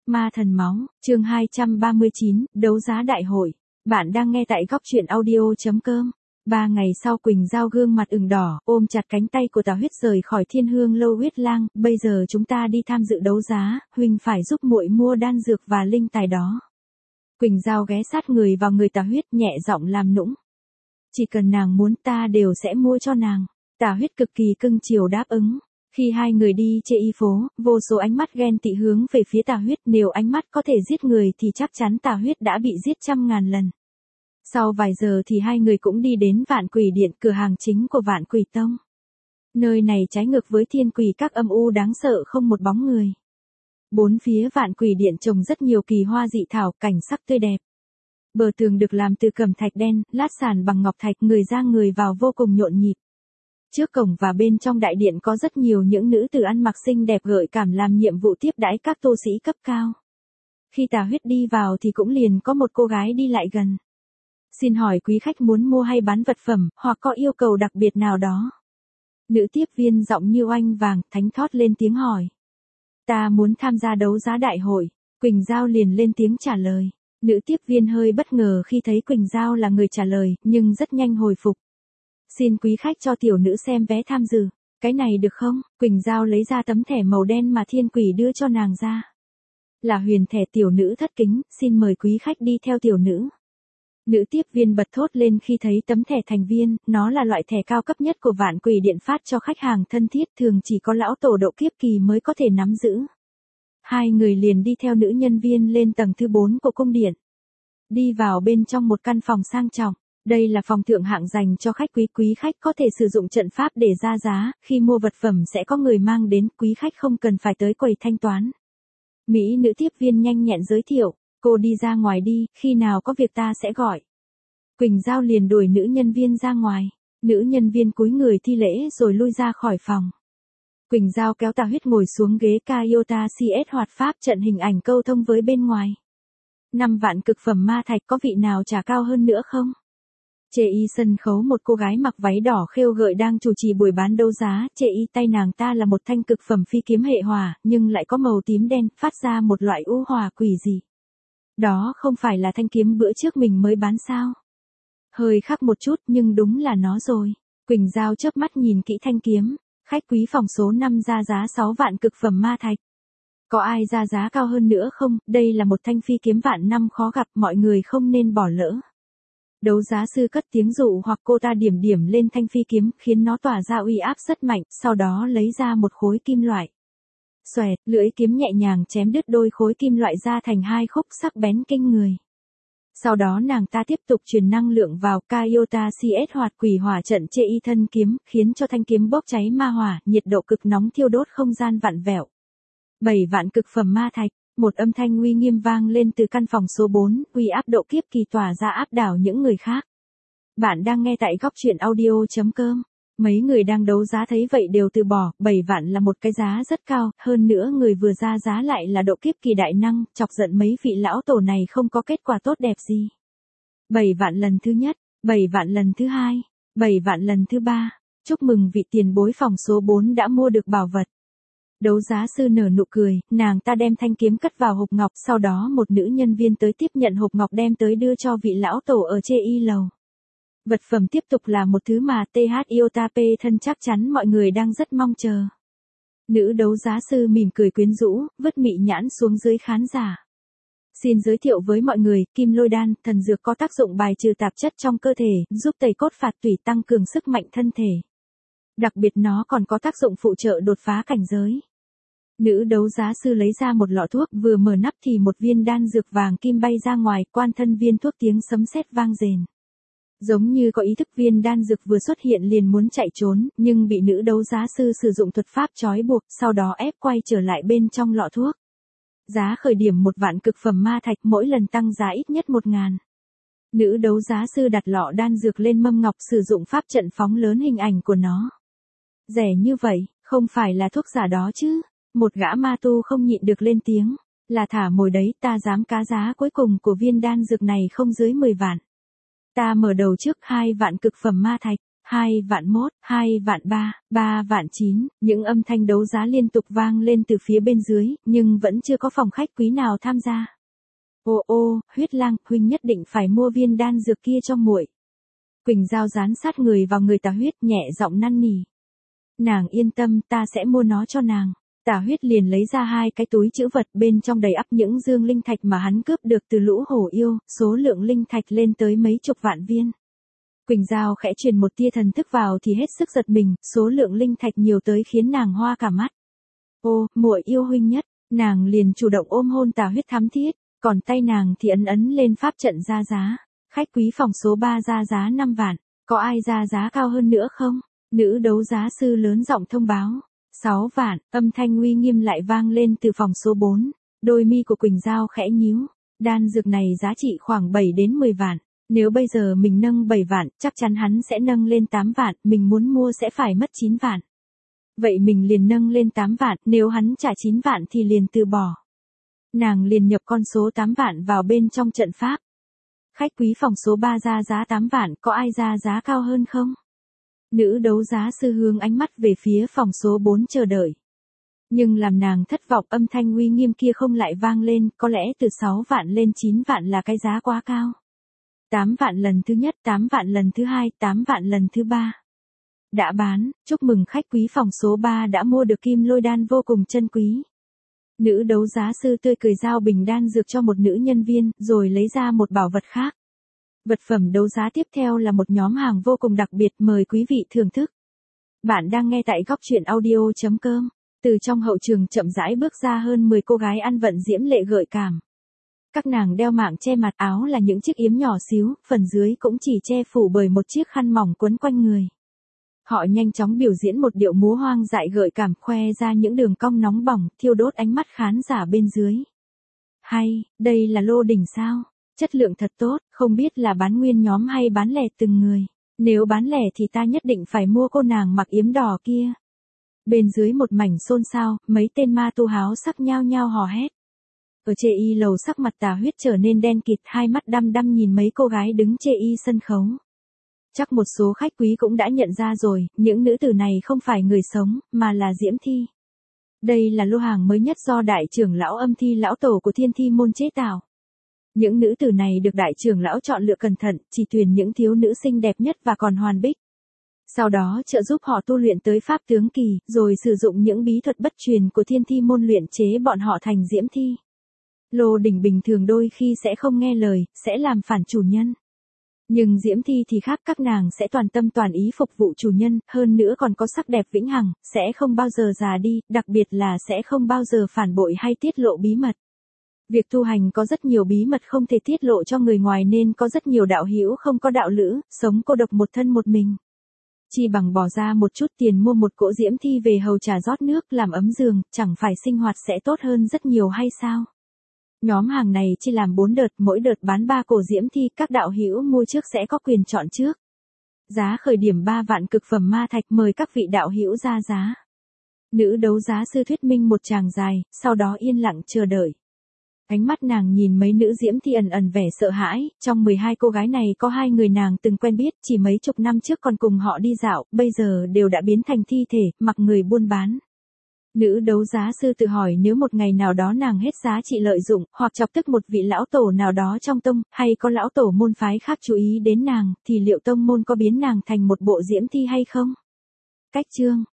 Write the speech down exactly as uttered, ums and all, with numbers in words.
Ma thần máu, chương hai trăm ba mươi chín, đấu giá đại hội. Bạn đang nghe tại góc truyện audio.com. Ba ngày sau Quỳnh Giao gương mặt ửng đỏ, ôm chặt cánh tay của Tà Huyết rời khỏi Thiên Hương Lâu Huyết Lang. Bây giờ chúng ta đi tham dự đấu giá, huynh phải giúp muội mua đan dược và linh tài đó. Quỳnh Giao ghé sát người vào người Tà Huyết, nhẹ giọng làm nũng. Chỉ cần nàng muốn ta đều sẽ mua cho nàng. Tà Huyết cực kỳ cưng chiều đáp ứng. Khi hai người đi chê y phố, vô số ánh mắt ghen tị hướng về phía Tà Huyết, nếu ánh mắt có thể giết người thì chắc chắn Tà Huyết đã bị giết trăm ngàn lần. Sau vài giờ thì hai người cũng đi đến Vạn Quỷ Điện, cửa hàng chính của Vạn Quỷ Tông. Nơi này trái ngược với Thiên Quỷ Các âm u đáng sợ không một bóng người. Bốn phía Vạn Quỷ Điện trồng rất nhiều kỳ hoa dị thảo, cảnh sắc tươi đẹp. Bờ tường được làm từ cẩm thạch đen, lát sàn bằng ngọc thạch, người ra người vào vô cùng nhộn nhịp. Trước cổng và bên trong đại điện có rất nhiều những nữ tử ăn mặc xinh đẹp gợi cảm làm nhiệm vụ tiếp đãi các tu sĩ cấp cao. Khi Tà Huyết đi vào thì cũng liền có một cô gái đi lại gần. Xin hỏi quý khách muốn mua hay bán vật phẩm, hoặc có yêu cầu đặc biệt nào đó? Nữ tiếp viên giọng như oanh vàng, thánh thót lên tiếng hỏi. Ta muốn tham gia đấu giá đại hội. Quỳnh Giao liền lên tiếng trả lời. Nữ tiếp viên hơi bất ngờ khi thấy Quỳnh Giao là người trả lời, nhưng rất nhanh hồi phục. Xin quý khách cho tiểu nữ xem vé tham dự. Cái này được không? Quỳnh Giao lấy ra tấm thẻ màu đen mà Thiên Quỷ đưa cho nàng ra. Là huyền thẻ. Tiểu nữ thất kính, xin mời quý khách đi theo tiểu nữ. Nữ tiếp viên bật thốt lên khi thấy tấm thẻ thành viên, nó là loại thẻ cao cấp nhất của Vạn Quỷ Điện phát cho khách hàng thân thiết, thường chỉ có lão tổ độ kiếp kỳ mới có thể nắm giữ. Hai người liền đi theo nữ nhân viên lên tầng thứ bốn của cung điện. Đi vào bên trong một căn phòng sang trọng. Đây là phòng thượng hạng dành cho khách quý. Quý khách có thể sử dụng trận pháp để ra giá, khi mua vật phẩm sẽ có người mang đến, quý khách không cần phải tới quầy thanh toán. Mỹ nữ tiếp viên nhanh nhẹn giới thiệu, cô đi ra ngoài đi, khi nào có việc ta sẽ gọi. Quỳnh Giao liền đuổi nữ nhân viên ra ngoài, nữ nhân viên cúi người thi lễ rồi lui ra khỏi phòng. Quỳnh Giao kéo Tà Huyết ngồi xuống ghế Kayota xê ét hoạt pháp trận hình ảnh câu thông với bên ngoài. Năm vạn cực phẩm ma thạch, có vị nào trả cao hơn nữa không? Chê y sân khấu, một cô gái mặc váy đỏ khêu gợi đang chủ trì buổi bán đấu giá. Chê y tay nàng ta là một thanh cực phẩm phi kiếm hệ hỏa, nhưng lại có màu tím đen, phát ra một loại u hỏa quỷ dị. Đó không phải là thanh kiếm bữa trước mình mới bán sao? Hơi khác một chút nhưng đúng là nó rồi. Quỳnh Giao chớp mắt nhìn kỹ thanh kiếm. Khách quý phòng số năm ra giá sáu vạn cực phẩm ma thạch. Có ai ra giá cao hơn nữa không? Đây là một thanh phi kiếm vạn năm khó gặp, mọi người không nên bỏ lỡ. Đấu giá sư cất tiếng dụ hoặc cô ta điểm điểm lên thanh phi kiếm, khiến nó tỏa ra uy áp rất mạnh, sau đó lấy ra một khối kim loại. Xoẹt, lưỡi kiếm nhẹ nhàng chém đứt đôi khối kim loại ra thành hai khúc sắc bén kinh người. Sau đó nàng ta tiếp tục truyền năng lượng vào Kayota xê ét hoạt quỷ hỏa trận chê y thân kiếm, khiến cho thanh kiếm bốc cháy ma hỏa, nhiệt độ cực nóng thiêu đốt không gian vặn vẹo. Bảy vạn cực phẩm ma thạch. Một âm thanh uy nghiêm vang lên từ căn phòng số bốn, uy áp độ kiếp kỳ tỏa ra áp đảo những người khác. Bạn đang nghe tại góc truyện audio.com. Mấy người đang đấu giá thấy vậy đều từ bỏ, bảy vạn là một cái giá rất cao, hơn nữa người vừa ra giá lại là độ kiếp kỳ đại năng, chọc giận mấy vị lão tổ này không có kết quả tốt đẹp gì. bảy vạn lần thứ nhất, bảy vạn lần thứ hai, bảy vạn lần thứ ba. Chúc mừng vị tiền bối phòng số bốn đã mua được bảo vật. Đấu giá sư nở nụ cười, nàng ta đem thanh kiếm cất vào hộp ngọc, sau đó một nữ nhân viên tới tiếp nhận hộp ngọc đem tới đưa cho vị lão tổ ở chê y lầu. Vật phẩm tiếp tục là một thứ mà tê hát Iota P thân chắc chắn mọi người đang rất mong chờ. Nữ đấu giá sư mỉm cười quyến rũ, vứt mị nhãn xuống dưới khán giả. Xin giới thiệu với mọi người, kim lôi đan, thần dược có tác dụng bài trừ tạp chất trong cơ thể, giúp tẩy cốt phạt tủy, tăng cường sức mạnh thân thể. Đặc biệt nó còn có tác dụng phụ trợ đột phá cảnh giới. Nữ đấu giá sư lấy ra một lọ thuốc, vừa mở nắp thì một viên đan dược vàng kim bay ra ngoài, quan thân viên thuốc tiếng sấm sét vang rền. Giống như có ý thức viên đan dược vừa xuất hiện liền muốn chạy trốn, nhưng bị nữ đấu giá sư sử dụng thuật pháp trói buộc, sau đó ép quay trở lại bên trong lọ thuốc. Giá khởi điểm một vạn cực phẩm ma thạch, mỗi lần tăng giá ít nhất một ngàn. Nữ đấu giá sư đặt lọ đan dược lên mâm ngọc, sử dụng pháp trận phóng lớn hình ảnh của nó. Rẻ như vậy, không phải là thuốc giả đó chứ? Một gã ma tu không nhịn được lên tiếng. Là thả mồi đấy, ta dám cá giá cuối cùng của viên đan dược này không dưới mười vạn. Ta mở đầu trước hai vạn cực phẩm ma thạch. hai vạn mốt, hai vạn ba, ba vạn chín, những âm thanh đấu giá liên tục vang lên từ phía bên dưới, nhưng vẫn chưa có phòng khách quý nào tham gia. Ô ô, Huyết Lang, huynh nhất định phải mua viên đan dược kia cho muội. Quỳnh Giao dán sát người vào người Tà Huyết, nhẹ giọng năn nỉ. Nàng yên tâm, ta sẽ mua nó cho nàng. Tà Huyết liền lấy ra hai cái túi trữ vật, bên trong đầy ắp những dương linh thạch mà hắn cướp được từ lũ hổ yêu, số lượng linh thạch lên tới mấy chục vạn viên. Quỳnh Giao khẽ truyền một tia thần thức vào thì hết sức giật mình, số lượng linh thạch nhiều tới khiến nàng hoa cả mắt. Ô, muội yêu huynh nhất, nàng liền chủ động ôm hôn Tà Huyết thắm thiết, còn tay nàng thì ấn ấn lên pháp trận ra giá. Khách quý phòng số ba ra giá năm vạn, có ai ra giá cao hơn nữa không? Nữ đấu giá sư lớn giọng thông báo. sáu vạn, âm thanh uy nghiêm lại vang lên từ phòng số bốn. Đôi mi của Quỳnh Giao khẽ nhíu. Đan dược này giá trị khoảng bảy đến mười vạn. Nếu bây giờ mình nâng bảy vạn, chắc chắn hắn sẽ nâng lên tám vạn, mình muốn mua sẽ phải mất chín vạn. Vậy mình liền nâng lên tám vạn, nếu hắn trả chín vạn thì liền từ bỏ. Nàng liền nhập con số tám vạn vào bên trong trận pháp. Khách quý phòng số ba ra giá tám vạn, có ai ra giá cao hơn không? Nữ đấu giá sư hướng ánh mắt về phía phòng số bốn chờ đợi. Nhưng làm nàng thất vọng, âm thanh uy nghiêm kia không lại vang lên, có lẽ từ sáu vạn lên chín vạn là cái giá quá cao. tám vạn lần thứ nhất, tám vạn lần thứ hai, tám vạn lần thứ ba. Đã bán, chúc mừng khách quý phòng số ba đã mua được kim lôi đan vô cùng chân quý. Nữ đấu giá sư tươi cười giao bình đan dược cho một nữ nhân viên, rồi lấy ra một bảo vật khác. Vật phẩm đấu giá tiếp theo là một nhóm hàng vô cùng đặc biệt, mời quý vị thưởng thức. Bạn đang nghe tại góc truyện audio chấm com. Từ trong hậu trường chậm rãi bước ra hơn mười cô gái ăn vận diễm lệ gợi cảm. Các nàng đeo mạng che mặt, áo là những chiếc yếm nhỏ xíu, phần dưới cũng chỉ che phủ bởi một chiếc khăn mỏng quấn quanh người. Họ nhanh chóng biểu diễn một điệu múa hoang dại gợi cảm, khoe ra những đường cong nóng bỏng, thiêu đốt ánh mắt khán giả bên dưới. Hay, đây là lô đỉnh sao? Chất lượng thật tốt, không biết là bán nguyên nhóm hay bán lẻ từng người. Nếu bán lẻ thì ta nhất định phải mua cô nàng mặc yếm đỏ kia. Bên dưới một mảnh xôn xao, mấy tên ma tu háo sắc nhao nhao hò hét. Ở chê y lầu sắc mặt Tà Huyết trở nên đen kịt, hai mắt đăm đăm nhìn mấy cô gái đứng chê y sân khấu. Chắc một số khách quý cũng đã nhận ra rồi, những nữ tử này không phải người sống, mà là diễm thi. Đây là lô hàng mới nhất do đại trưởng lão Âm Thi lão tổ của Thiên Thi môn chế tạo. Những nữ tử này được đại trưởng lão chọn lựa cẩn thận, chỉ tuyển những thiếu nữ xinh đẹp nhất và còn hoàn bích. Sau đó trợ giúp họ tu luyện tới pháp tướng kỳ, rồi sử dụng những bí thuật bất truyền của Thiên Thi môn luyện chế bọn họ thành diễm thi. Lô đỉnh bình thường đôi khi sẽ không nghe lời, sẽ làm phản chủ nhân. Nhưng diễm thi thì khác, các nàng sẽ toàn tâm toàn ý phục vụ chủ nhân, hơn nữa còn có sắc đẹp vĩnh hằng, sẽ không bao giờ già đi, đặc biệt là sẽ không bao giờ phản bội hay tiết lộ bí mật. Việc tu hành có rất nhiều bí mật không thể tiết lộ cho người ngoài nên có rất nhiều đạo hữu không có đạo lữ, sống cô độc một thân một mình. Chỉ bằng bỏ ra một chút tiền mua một cỗ diễm thi về hầu trà rót nước làm ấm giường, chẳng phải sinh hoạt sẽ tốt hơn rất nhiều hay sao? Nhóm hàng này chia làm bốn đợt, mỗi đợt bán ba cổ diễm thi, các đạo hữu mua trước sẽ có quyền chọn trước. Giá khởi điểm ba vạn cực phẩm ma thạch, mời các vị đạo hữu ra giá. Nữ đấu giá sư thuyết minh một tràng dài, sau đó yên lặng chờ đợi. Ánh mắt nàng nhìn mấy nữ diễm thi ẩn ẩn vẻ sợ hãi, trong mười hai cô gái này có hai người nàng từng quen biết, chỉ mấy chục năm trước còn cùng họ đi dạo, bây giờ đều đã biến thành thi thể, mặc người buôn bán. Nữ đấu giá sư tự hỏi nếu một ngày nào đó nàng hết giá trị lợi dụng, hoặc chọc tức một vị lão tổ nào đó trong tông, hay có lão tổ môn phái khác chú ý đến nàng, thì liệu tông môn có biến nàng thành một bộ diễm thi hay không? Cách chương